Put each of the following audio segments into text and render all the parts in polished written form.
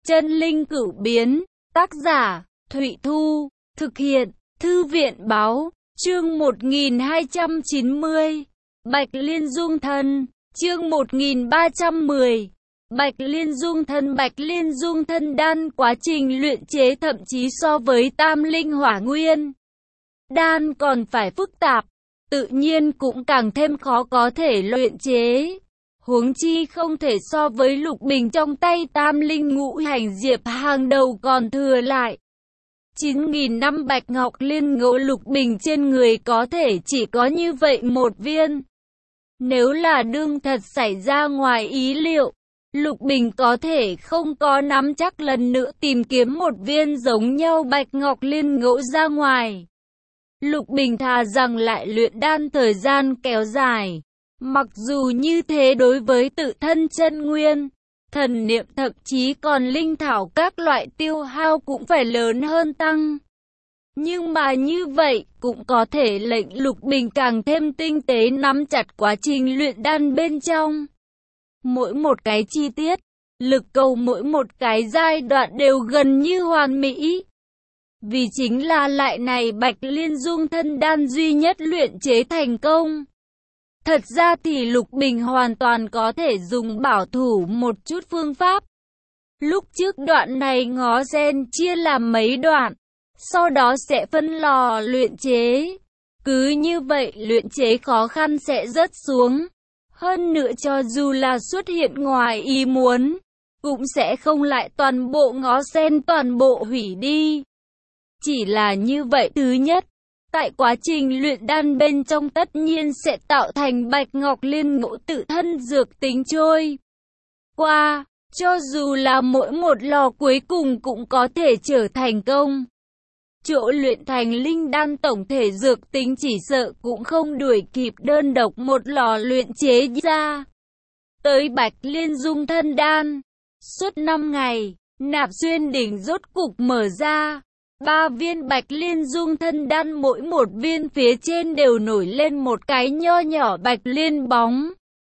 Chân linh cửu biến, tác giả, Thụy Thu, thực hiện, Thư viện báo, chương 1290, Bạch Liên Dung Thân, chương 1310, Bạch Liên Dung Thân. Bạch Liên Dung Thân đan quá trình luyện chế thậm chí so với tam linh hỏa nguyên đan còn phải phức tạp, tự nhiên cũng càng thêm khó có thể luyện chế. Huống chi không thể so với Lục Bình trong tay tam linh ngũ hành diệp hàng đầu còn thừa lại 9.000 năm bạch ngọc liên ngộ. Lục Bình trên người có thể chỉ có như vậy một viên. Nếu là đương thật xảy ra ngoài ý liệu, Lục Bình có thể không có nắm chắc lần nữa tìm kiếm một viên giống nhau bạch ngọc liên ngộ ra ngoài. Lục Bình thà rằng lại luyện đan thời gian kéo dài. Mặc dù như thế đối với tự thân chân nguyên, thần niệm thậm chí còn linh thảo các loại tiêu hao cũng phải lớn hơn tăng. Nhưng mà như vậy cũng có thể lệnh Lục Bình càng thêm tinh tế nắm chặt quá trình luyện đan bên trong. Mỗi một cái chi tiết, lực cầu mỗi một cái giai đoạn đều gần như hoàn mỹ. Vì chính là lại này Bạch Liên Dung Thân đan duy nhất luyện chế thành công. Thật ra thì Lục Bình hoàn toàn có thể dùng bảo thủ một chút phương pháp. Lúc trước đoạn này ngó sen chia làm mấy đoạn, sau đó sẽ phân lò luyện chế. Cứ như vậy luyện chế khó khăn sẽ rớt xuống. Hơn nữa cho dù là xuất hiện ngoài ý muốn, cũng sẽ không lại toàn bộ ngó sen toàn bộ hủy đi. Chỉ là như vậy thứ nhất, tại quá trình luyện đan bên trong tất nhiên sẽ tạo thành bạch ngọc liên ngộ tự thân dược tính trôi qua, cho dù là mỗi một lò cuối cùng cũng có thể trở thành công. Chỗ luyện thành linh đan tổng thể dược tính chỉ sợ cũng không đuổi kịp đơn độc một lò luyện chế ra. Tới Bạch Liên Dung Thân đan, suốt 5 ngày, Nạp Xuyên đỉnh rốt cục mở ra. 3 viên Bạch Liên Dung Thân đan mỗi một viên phía trên đều nổi lên một cái nho nhỏ bạch liên bóng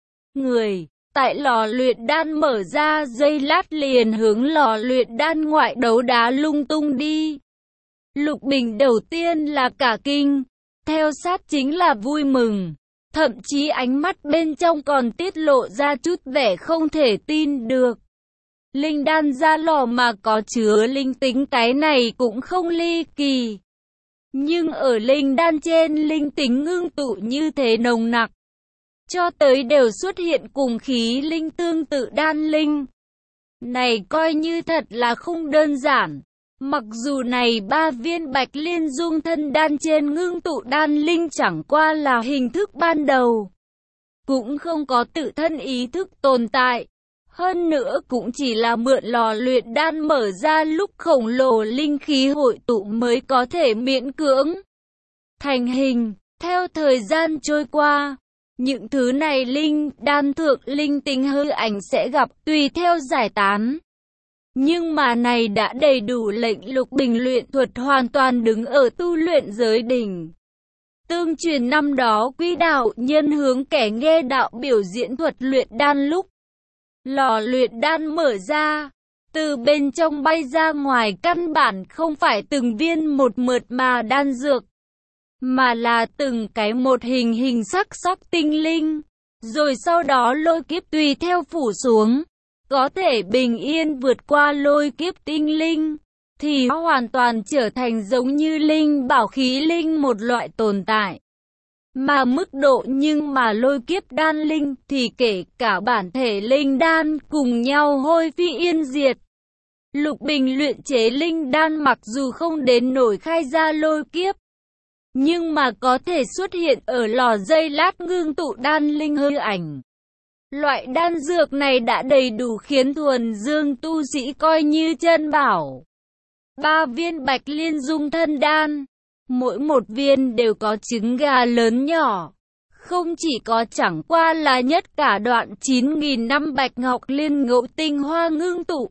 người. Tại lò luyện đan mở ra giây lát liền hướng lò luyện đan ngoại đấu đá lung tung đi. Lục Bình đầu tiên là cả kinh, theo sát chính là vui mừng, thậm chí ánh mắt bên trong còn tiết lộ ra chút vẻ không thể tin được. Linh đan ra lò mà có chứa linh tính cái này cũng không ly kỳ. Nhưng ở linh đan trên linh tính ngưng tụ như thế nồng nặc, cho tới đều xuất hiện cùng khí linh tương tự đan linh. Này coi như thật là không đơn giản. Mặc dù này 3 viên Bạch Liên Dung Thân đan trên ngưng tụ đan linh chẳng qua là hình thức ban đầu, cũng không có tự thân ý thức tồn tại. Hơn nữa cũng chỉ là mượn lò luyện đan mở ra lúc khổng lồ linh khí hội tụ mới có thể miễn cưỡng thành hình. Theo thời gian trôi qua, những thứ này linh đan thượng linh tính hư ảnh sẽ gặp tùy theo giải tán. Nhưng mà này đã đầy đủ lệnh Lục Bình luyện thuật hoàn toàn đứng ở tu luyện giới đỉnh. Tương truyền năm đó Quý đạo nhân hướng kẻ nghe đạo biểu diễn thuật luyện đan lúc lò luyện đan mở ra, từ bên trong bay ra ngoài căn bản không phải từng viên một mượt mà đan dược, mà là từng cái một hình hình sắc sắc tinh linh, rồi sau đó lôi kiếp tùy theo phủ xuống. Có thể bình yên vượt qua lôi kiếp tinh linh, thì hoàn toàn trở thành giống như linh bảo khí linh một loại tồn tại. Mà mức độ nhưng mà lôi kiếp đan linh thì kể cả bản thể linh đan cùng nhau hôi phi yên diệt. Lục Bình luyện chế linh đan mặc dù không đến nổi khai ra lôi kiếp, nhưng mà có thể xuất hiện ở lò giây lát ngưng tụ đan linh hư ảnh. Loại đan dược này đã đầy đủ khiến thuần dương tu sĩ coi như chân bảo. 3 viên Bạch Liên Dung Thân đan, mỗi một viên đều có trứng gà lớn nhỏ. Không chỉ có chẳng qua là nhất cả đoạn 9.000 năm bạch ngọc liên ngộ tinh hoa ngưng tụ.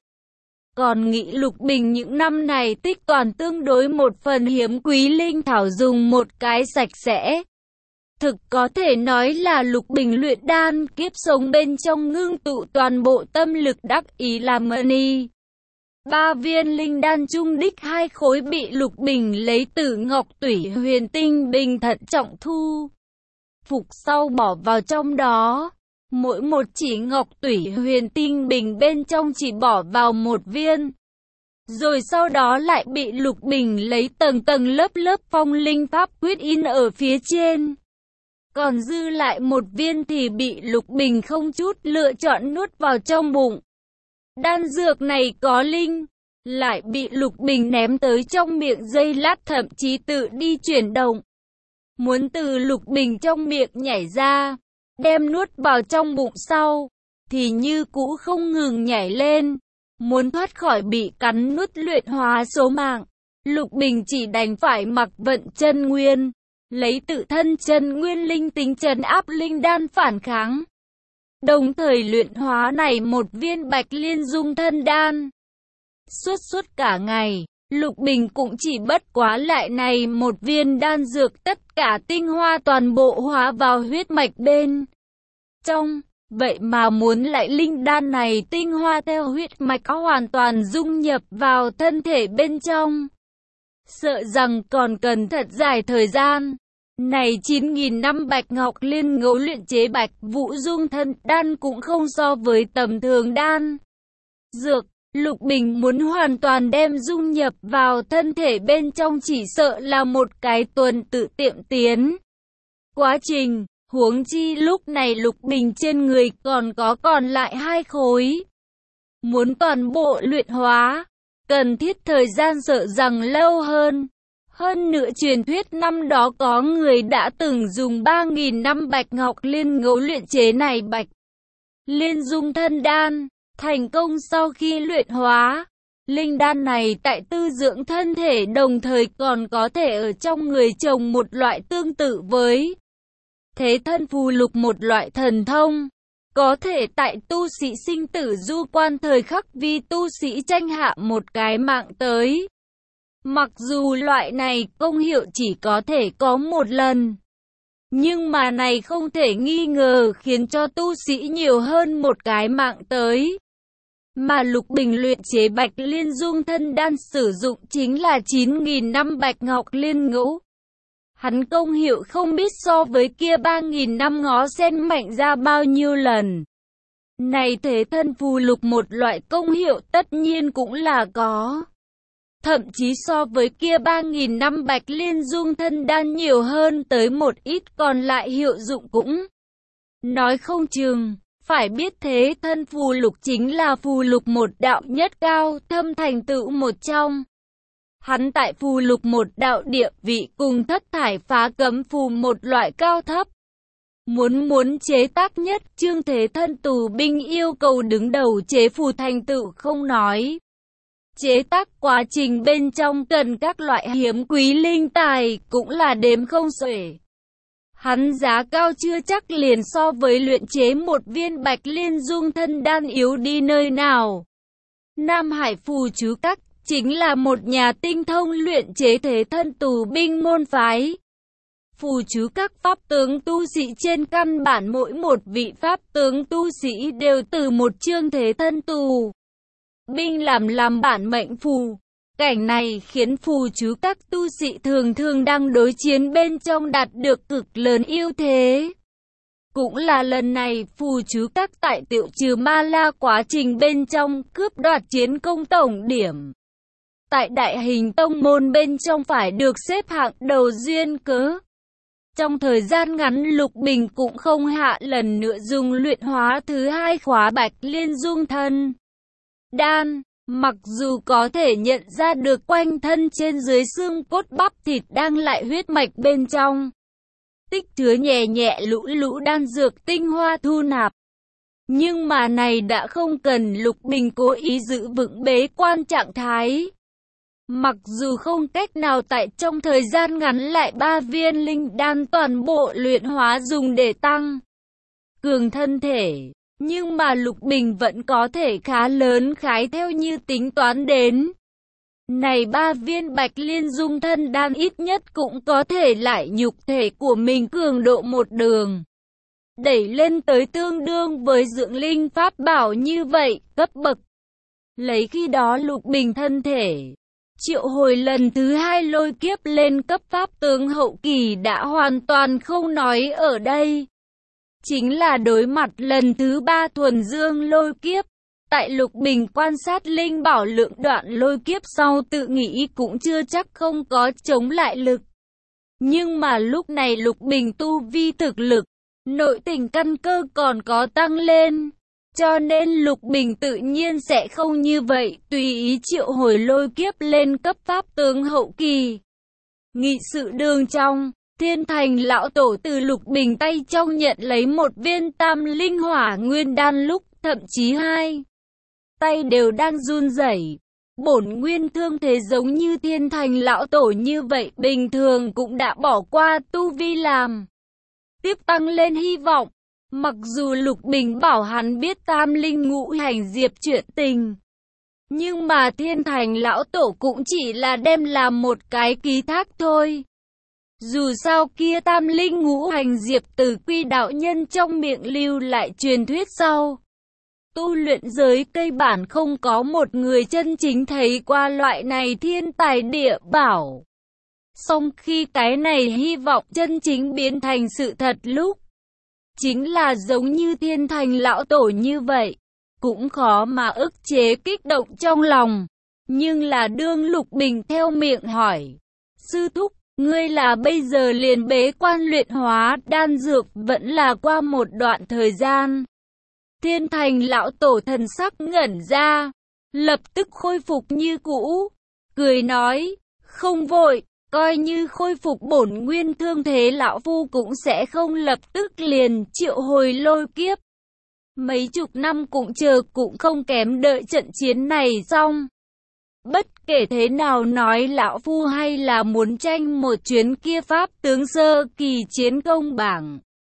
Còn nghĩ Lục Bình những năm này tích toàn tương đối một phần hiếm quý linh thảo dùng một cái sạch sẽ. Thực có thể nói là Lục Bình luyện đan kiếp sống bên trong ngưng tụ toàn bộ tâm lực đắc ý làm mani. 3 viên linh đan chung đích 2 khối bị Lục Bình lấy từ ngọc tủy huyền tinh bình thận trọng thu phục sau bỏ vào trong đó. Mỗi một chỉ ngọc tủy huyền tinh bình bên trong chỉ bỏ vào 1 viên. Rồi sau đó lại bị Lục Bình lấy tầng tầng lớp lớp phong linh pháp quyết in ở phía trên. Còn dư lại 1 viên thì bị Lục Bình không chút lựa chọn nuốt vào trong bụng. Đan dược này có linh, lại bị Lục Bình ném tới trong miệng giây lát, thậm chí tự đi chuyển động. Muốn từ Lục Bình trong miệng nhảy ra, đem nuốt vào trong bụng sau, thì như cũ không ngừng nhảy lên. Muốn thoát khỏi bị cắn nuốt luyện hóa số mạng, Lục Bình chỉ đành phải mặc vận chân nguyên, lấy tự thân chân nguyên linh tính trấn áp linh đan phản kháng. Đồng thời luyện hóa này 1 viên Bạch Liên Dung Thân Đan. Suốt cả ngày, Lục Bình cũng chỉ bất quá lại này 1 viên đan dược, tất cả tinh hoa toàn bộ hóa vào huyết mạch bên trong. Vậy mà muốn lại linh đan này tinh hoa theo huyết mạch hoàn toàn dung nhập vào thân thể bên trong, sợ rằng còn cần thật dài thời gian. Này 9.000 năm Bạch Ngọc Liên Ngẫu luyện chế Bạch Vũ Dung Thân Đan cũng không so với tầm thường đan dược. Lục Bình muốn hoàn toàn đem dung nhập vào thân thể bên trong chỉ sợ là một cái tuần tự tiệm tiến quá trình. Huống chi lúc này Lục Bình trên người còn lại 2 khối. Muốn toàn bộ luyện hóa, cần thiết thời gian sợ rằng lâu hơn. Hơn nữa truyền thuyết năm đó có người đã từng dùng 3.000 năm Bạch Ngọc Liên Ngẫu luyện chế này Bạch Liên Dung Thân Đan. Thành công sau khi luyện hóa, linh đan này tại tư dưỡng thân thể đồng thời còn có thể ở trong người trồng một loại tương tự với thế thân phù lục, một loại thần thông, có thể tại tu sĩ sinh tử du quan thời khắc vì tu sĩ tranh hạ một cái mạng tới. Mặc dù loại này công hiệu chỉ có thể có 1 lần, nhưng mà này không thể nghi ngờ khiến cho tu sĩ nhiều hơn một cái mạng tới. Mà Lục Bình luyện chế Bạch Liên Dung Thân Đan sử dụng chính là 9.000 năm Bạch Ngọc Liên Ngẫu. Hắn công hiệu không biết so với kia 3.000 năm ngó sen mạnh ra bao nhiêu lần. Này thế thân phù lục một loại công hiệu tất nhiên cũng là có. Thậm chí so với kia 3.000 năm Bạch Liên Dung Thân Đan nhiều hơn tới một ít, còn lại hiệu dụng cũng nói không chừng. Phải biết thế thân phù lục chính là phù lục một đạo nhất cao thâm thành tựu một trong. Hắn tại phù lục một đạo địa vị cùng thất thải phá cấm phù một loại cao thấp. Muốn chế tác nhất chương thế thân tù binh yêu cầu đứng đầu chế phù thành tựu không nói. Chế tác quá trình bên trong cần các loại hiếm quý linh tài cũng là đếm không xuể. Hắn giá cao chưa chắc liền so với luyện chế 1 viên Bạch Liên Dung Thân Đan yếu đi nơi nào. Nam Hải Phù Chú Các chính là một nhà tinh thông luyện chế thế thân tù binh môn phái. Phù chú các pháp tướng tu sĩ trên căn bản mỗi một vị pháp tướng tu sĩ đều từ một chương thế thân tù binh làm bản mệnh phù. Cảnh này khiến phù chú các tu sĩ thường đang đối chiến bên trong đạt được cực lớn ưu thế. Cũng là lần này phù chú các tại Tiệu Trừ Ma La quá trình bên trong cướp đoạt chiến công tổng điểm. Tại đại hình tông môn bên trong phải được xếp hạng đầu duyên cớ. Trong thời gian ngắn Lục Bình cũng không hạ lần nữa dùng luyện hóa thứ 2 khóa Bạch Liên Dung Thân Đan. Mặc dù có thể nhận ra được quanh thân trên dưới xương cốt bắp thịt đang lại huyết mạch bên trong tích chứa nhẹ lũ đan dược tinh hoa thu nạp. Nhưng mà này đã không cần Lục Bình cố ý giữ vững bế quan trạng thái. Mặc dù không cách nào tại trong thời gian ngắn lại 3 viên linh đan toàn bộ luyện hóa dùng để tăng cường thân thể, nhưng mà Lục Bình vẫn có thể khá lớn khái theo như tính toán đến. Này 3 viên Bạch Liên Dung Thân Đan ít nhất cũng có thể lại nhục thể của mình cường độ một đường đẩy lên tới tương đương với dưỡng linh pháp bảo như vậy, cấp bậc. Lấy khi đó Lục Bình thân thể triệu hồi lần thứ 2 lôi kiếp lên cấp pháp tướng hậu kỳ đã hoàn toàn không nói ở đây. Chính là đối mặt lần thứ 3 thuần dương lôi kiếp. Tại Lục Bình quan sát linh bảo lượng đoạn lôi kiếp sau tự nghĩ cũng chưa chắc không có chống lại lực. Nhưng mà lúc này Lục Bình tu vi thực lực, nội tình căn cơ còn có tăng lên. Cho nên Lục Bình tự nhiên sẽ không như vậy tùy ý triệu hồi lôi kiếp lên cấp pháp tướng hậu kỳ. Nghị sự đường trong, Thiên Thành lão tổ từ Lục Bình tay trong nhận lấy một viên tam linh hỏa nguyên đan lúc thậm chí 2 tay đều đang run rẩy. Bổn nguyên thương thế giống như Thiên Thành lão tổ như vậy bình thường cũng đã bỏ qua tu vi làm tiếp tăng lên hy vọng. Mặc dù Lục Bình bảo hắn biết tam linh ngũ hành diệp chuyện tình, nhưng mà Thiên Thành lão tổ cũng chỉ là đem làm một cái ký thác thôi. Dù sao kia tam linh ngũ hành diệp từ Quy đạo nhân trong miệng lưu lại truyền thuyết sau. Tu luyện giới cây bản không có một người chân chính thấy qua loại này thiên tài địa bảo. Song khi cái này hy vọng chân chính biến thành sự thật lúc, chính là giống như Thiên Thành lão tổ như vậy, cũng khó mà ức chế kích động trong lòng. Nhưng là đương Lục Bình theo miệng hỏi, sư thúc, ngươi là bây giờ liền bế quan luyện hóa đan dược vẫn là qua một đoạn thời gian? Thiên Thành lão tổ thần sắc ngẩn ra, lập tức khôi phục như cũ, cười nói, không vội, coi như khôi phục bổn nguyên thương thế lão phu cũng sẽ không lập tức liền triệu hồi lôi kiếp. Mấy chục năm cũng chờ cũng không kém đợi trận chiến này xong. Bất kể thế nào nói lão phu hay là muốn tranh một chuyến kia pháp tướng sơ kỳ chiến công bảng.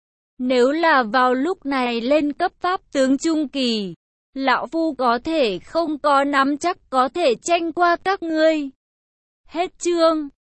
Nếu là vào lúc này lên cấp pháp tướng trung kỳ, lão phu có thể không có nắm chắc có thể tranh qua các ngươi. Hết chương.